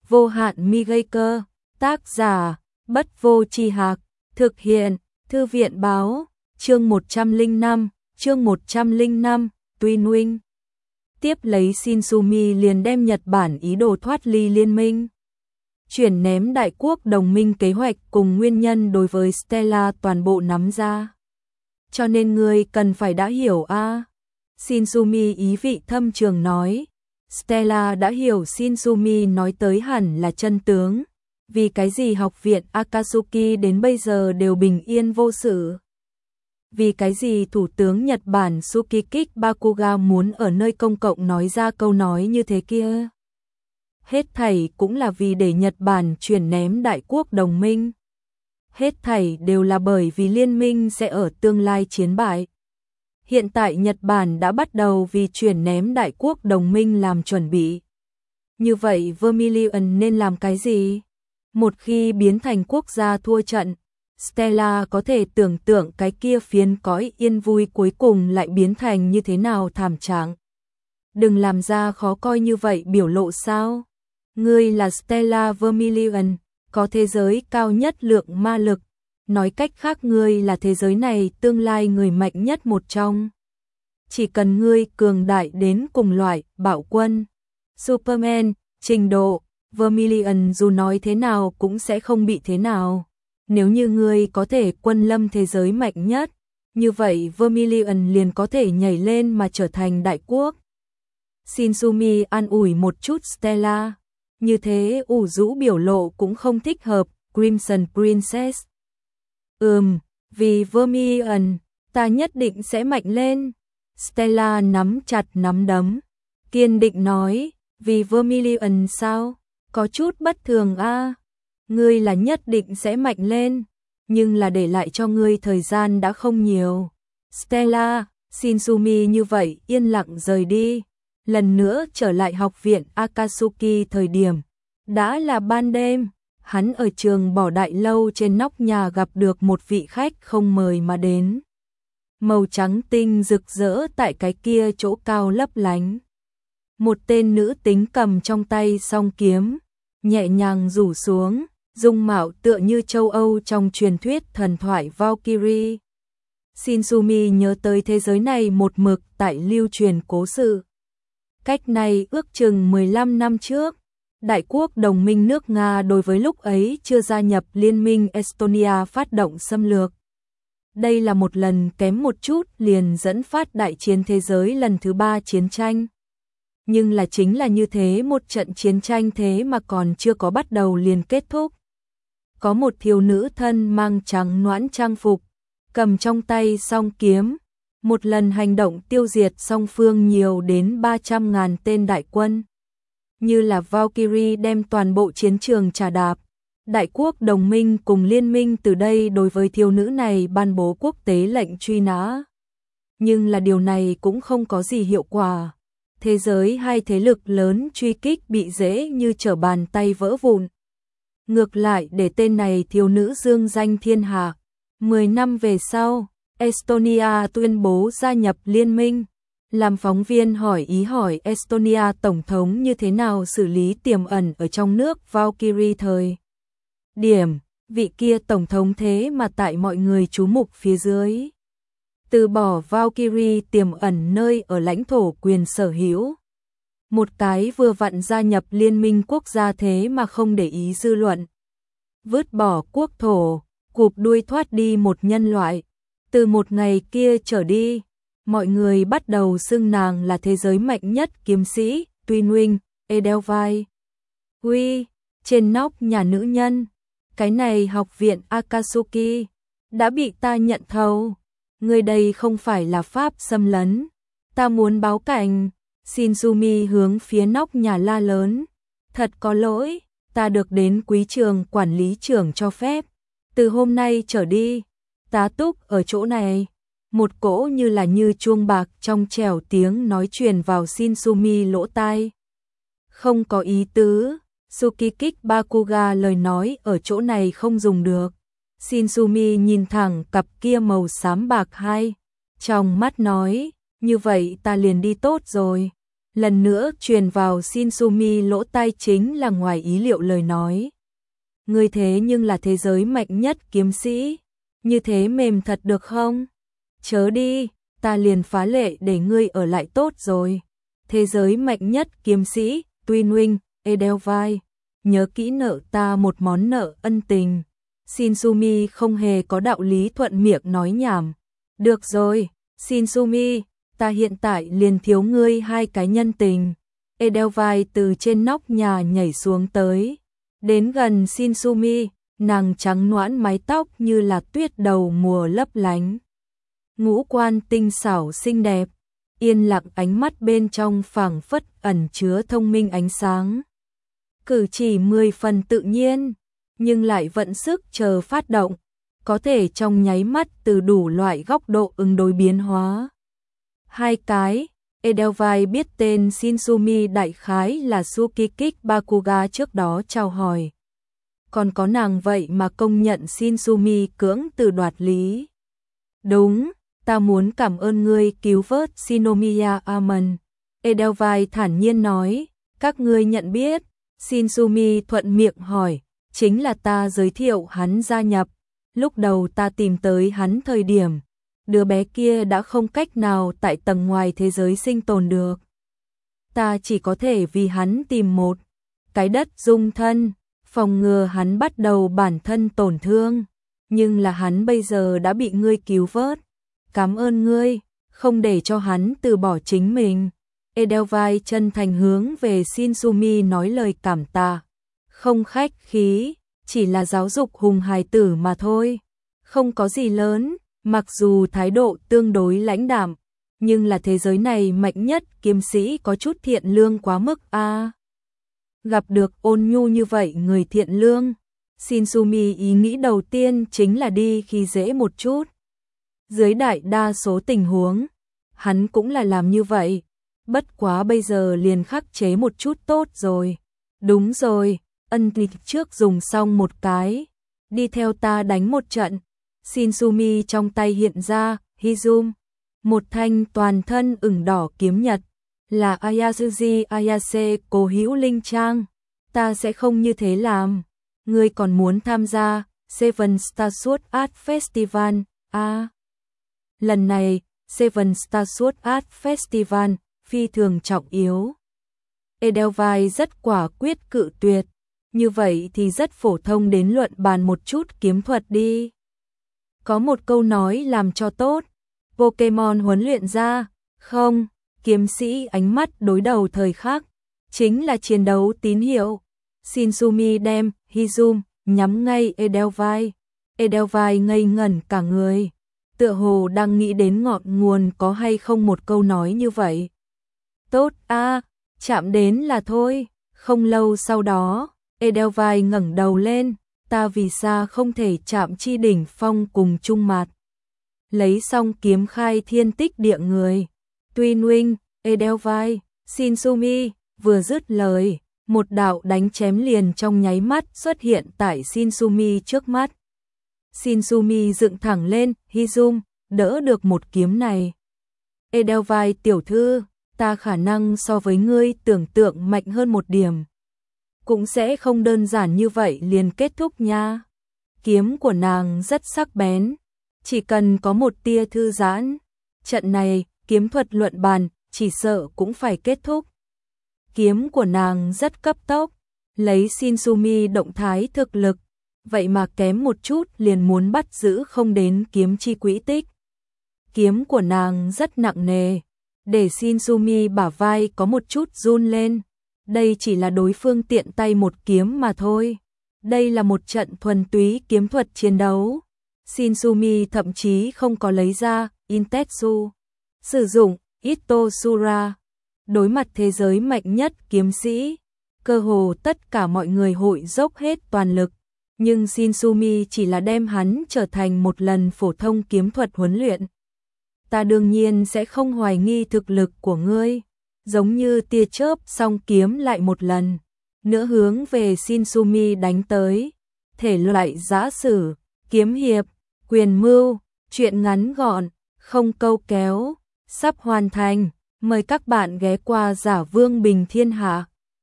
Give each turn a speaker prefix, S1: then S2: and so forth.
S1: Vô hạn mi gây cơ, tác giả, Bất Vô Tri Hạc, thực hiện, Thư viện Báo, chương 105, Tuyên Huynh. Tiếp lấy Shinsumi liền đem Nhật Bản ý đồ thoát ly liên minh, chuyển ném đại quốc đồng minh kế hoạch cùng nguyên nhân đối với Stella toàn bộ nắm ra. Cho nên ngươi cần phải đã hiểu a. Shinsumi ý vị thâm trường nói. Stella đã hiểu Shinsumi nói tới hẳn là chân tướng. Vì cái gì học viện Akatsuki đến bây giờ đều bình yên vô sự? Vì cái gì Thủ tướng Nhật Bản Sukikik Bakuga muốn ở nơi công cộng nói ra câu nói như thế kia? Hết thảy cũng là vì để Nhật Bản chuyển ném đại quốc đồng minh. Hết thảy đều là bởi vì liên minh sẽ ở tương lai chiến bại. Hiện tại Nhật Bản đã bắt đầu vì chuyển ném đại quốc đồng minh làm chuẩn bị. Như vậy Vermilion nên làm cái gì? Một khi biến thành quốc gia thua trận, Stella có thể tưởng tượng cái kia phiến cõi yên vui cuối cùng lại biến thành như thế nào thảm trạng. Đừng làm ra khó coi như vậy biểu lộ sao? Ngươi là Stella Vermilion, có thế giới cao nhất lượng ma lực. Nói cách khác ngươi là thế giới này tương lai người mạnh nhất một trong. Chỉ cần ngươi cường đại đến cùng loại bạo quân, Superman, trình độ, Vermilion dù nói thế nào cũng sẽ không bị thế nào. Nếu như ngươi có thể quân lâm thế giới mạnh nhất, như vậy Vermilion liền có thể nhảy lên mà trở thành đại quốc. Shinsumi an ủi một chút Stella. Như thế ủ rũ biểu lộ cũng không thích hợp, Crimson Princess. Vì Vermilion, ta nhất định sẽ mạnh lên. Stella nắm chặt nắm đấm, kiên định nói, vì Vermilion sao? Có chút bất thường a. Ngươi là nhất định sẽ mạnh lên, nhưng là để lại cho ngươi thời gian đã không nhiều. Stella, Shinsumi như vậy yên lặng rời đi. Lần nữa trở lại học viện Akatsuki thời điểm đã là ban đêm, hắn ở trường bỏ đại lâu trên nóc nhà gặp được một vị khách không mời mà đến. Màu trắng tinh rực rỡ tại cái kia chỗ cao lấp lánh. Một tên nữ tính cầm trong tay song kiếm, nhẹ nhàng rủ xuống, dung mạo tựa như châu Âu trong truyền thuyết thần thoại Valkyrie. Shinsumi nhớ tới thế giới này một mực tại lưu truyền cố sự. Cách này ước chừng 15 năm trước, đại quốc đồng minh nước Nga đối với lúc ấy chưa gia nhập liên minh Estonia phát động xâm lược. Đây là một lần kém một chút liền dẫn phát đại chiến thế giới lần thứ 3 chiến tranh. Nhưng là chính là như thế một trận chiến tranh thế mà còn chưa có bắt đầu liền kết thúc. Có một thiếu nữ thân mang trắng noãn trang phục, cầm trong tay song kiếm, một lần hành động tiêu diệt song phương nhiều đến 300.000 tên đại quân. Như là Valkyrie đem toàn bộ chiến trường trà đạp, đại quốc đồng minh cùng liên minh từ đây đối với thiếu nữ này ban bố quốc tế lệnh truy nã. Nhưng là điều này cũng không có gì hiệu quả. Thế giới hai thế lực lớn truy kích bị dễ như trở bàn tay vỡ vụn. Ngược lại để tên này thiếu nữ dương danh thiên hạ. 10 năm về sau, Estonia tuyên bố gia nhập liên minh. Làm phóng viên hỏi Estonia tổng thống như thế nào xử lý tiềm ẩn ở trong nước Valkyrie thời điểm, vị kia tổng thống thế mà tại mọi người chú mục phía dưới từ bỏ Valkyrie tiềm ẩn nơi ở lãnh thổ quyền sở hữu. Một cái vừa vặn gia nhập liên minh quốc gia thế mà không để ý dư luận. Vứt bỏ quốc thổ, cụp đuôi thoát đi một nhân loại. Từ một ngày kia trở đi, mọi người bắt đầu xưng nàng là thế giới mạnh nhất kiếm sĩ, Tuyên Huynh, Edelweiss. Huy, trên nóc nhà nữ nhân, cái này học viện Akatsuki đã bị ta nhận thầu. Người đây không phải là pháp xâm lấn, ta muốn báo cảnh. Shinsumi hướng phía nóc nhà la lớn, thật có lỗi, ta được đến quý trường quản lý trưởng cho phép. Từ hôm nay trở đi, tá túc ở chỗ này. Một cỗ như chuông bạc trong trẻo tiếng nói truyền vào Shinsumi lỗ tai. Không có ý tứ, Sukikik Bakuga lời nói ở chỗ này không dùng được. Shinsumi nhìn thẳng cặp kia màu xám bạc hai, trong mắt nói, như vậy ta liền đi tốt rồi. Lần nữa truyền vào Shinsumi lỗ tai chính là ngoài ý liệu lời nói. Ngươi thế nhưng là thế giới mạnh nhất kiếm sĩ, như thế mềm thật được không? Chớ đi, ta liền phá lệ để ngươi ở lại tốt rồi. Thế giới mạnh nhất kiếm sĩ, Twinwing, Edelweiss, nhớ kỹ nợ ta một món nợ ân tình. Shinsumi không hề có đạo lý thuận miệng nói nhảm. Được rồi, Shinsumi, ta hiện tại liền thiếu ngươi 2 cái nhân tình. Edelweiss từ trên nóc nhà nhảy xuống tới. Đến gần Shinsumi, nàng trắng nõn mái tóc như là tuyết đầu mùa lấp lánh. Ngũ quan tinh xảo xinh đẹp, yên lặng ánh mắt bên trong phảng phất ẩn chứa thông minh ánh sáng. Cử chỉ 10 phần tự nhiên, nhưng lại vận sức chờ phát động, có thể trong nháy mắt từ đủ loại góc độ ứng đối biến hóa. 2 cái, Edelweiss biết tên Shinsumi đại khái là Tsukikik Bakuga trước đó chào hỏi. Còn có nàng vậy mà công nhận Shinsumi cưỡng từ đoạt lý. Đúng, ta muốn cảm ơn ngươi cứu vớt Shinomiya Amon. Edelweiss thản nhiên nói, các ngươi nhận biết. Shinsumi thuận miệng hỏi, chính là ta giới thiệu hắn gia nhập. Lúc đầu ta tìm tới hắn thời điểm, đứa bé kia đã không cách nào tại tầng ngoài thế giới sinh tồn được. Ta chỉ có thể vì hắn tìm một cái đất dung thân, phòng ngừa hắn bắt đầu bản thân tổn thương. Nhưng là hắn bây giờ đã bị ngươi cứu vớt. Cảm ơn ngươi, không để cho hắn từ bỏ chính mình. Edelweiss chân thành hướng về Shinsumi nói lời cảm tạ. Không khách khí, chỉ là giáo dục hùng hài tử mà thôi. Không có gì lớn, mặc dù thái độ tương đối lãnh đạm, nhưng là thế giới này mạnh nhất kiếm sĩ có chút thiện lương quá mức a. Gặp được ôn nhu như vậy người thiện lương, Shinsumi ý nghĩ đầu tiên chính là đi khi dễ một chút. Dưới đại đa số tình huống, hắn cũng là làm như vậy. Bất quá bây giờ liền khắc chế một chút tốt rồi. Đúng rồi, ân lịch trước dùng xong một cái. Đi theo ta đánh một trận. Shinsumi trong tay hiện ra, Hizum. Một thanh toàn thân ửng đỏ kiếm nhật. Là Ayazuji Ayase cố hữu linh trang. Ta sẽ không như thế làm. Ngươi còn muốn tham gia Seven Star Sword Art Festival, lần này, Seven Star Sword Art Festival, phi thường trọng yếu. Edelweiss rất quả quyết cự tuyệt. Như vậy thì rất phổ thông đến luận bàn một chút kiếm thuật đi. Có một câu nói làm cho tốt. Pokemon huấn luyện ra, không, kiếm sĩ ánh mắt đối đầu thời khắc. Chính là chiến đấu tín hiệu. Shinsumi đem Hizum nhắm ngay Edelweiss. Edelweiss ngây ngẩn cả người. Tựa hồ đang nghĩ đến ngọn nguồn có hay không một câu nói như vậy. Tốt chạm đến là thôi. Không lâu sau đó, Edelweiss ngẩng đầu lên, ta vì sao không thể chạm chi đỉnh phong cùng chung mặt. Lấy xong kiếm khai thiên tích địa người. Twinwing, Edelweiss, Shinsumi, vừa dứt lời, một đạo đánh chém liền trong nháy mắt xuất hiện tại Shinsumi trước mắt. Shinsumi dựng thẳng lên, Hizum, đỡ được một kiếm này. Edelweiss tiểu thư, ta khả năng so với ngươi tưởng tượng mạnh hơn một điểm. Cũng sẽ không đơn giản như vậy liền kết thúc nha. Kiếm của nàng rất sắc bén, chỉ cần có một tia thư giãn. Trận này, kiếm thuật luận bàn, chỉ sợ cũng phải kết thúc. Kiếm của nàng rất cấp tốc, lấy Shinsumi động thái thực lực, vậy mà kém một chút liền muốn bắt giữ không đến kiếm chi quỹ tích. Kiếm của nàng rất nặng nề, để Shinsumi bả vai có một chút run lên. Đây chỉ là đối phương tiện tay một kiếm mà thôi. Đây là một trận thuần túy kiếm thuật chiến đấu. Shinsumi thậm chí không có lấy ra Intetsu, sử dụng Itosura. Đối mặt thế giới mạnh nhất kiếm sĩ, cơ hồ tất cả mọi người hội dốc hết toàn lực. Nhưng Shinsumi chỉ là đem hắn trở thành một lần phổ thông kiếm thuật huấn luyện. Ta đương nhiên sẽ không hoài nghi thực lực của ngươi. Giống như tia chớp song kiếm lại một lần nữa hướng về Shinsumi đánh tới. Thể loại giã sử, kiếm hiệp, quyền mưu, truyện ngắn gọn, không câu kéo, sắp hoàn thành. Mời các bạn ghé qua Giả Vương Bình Thiên Hạ.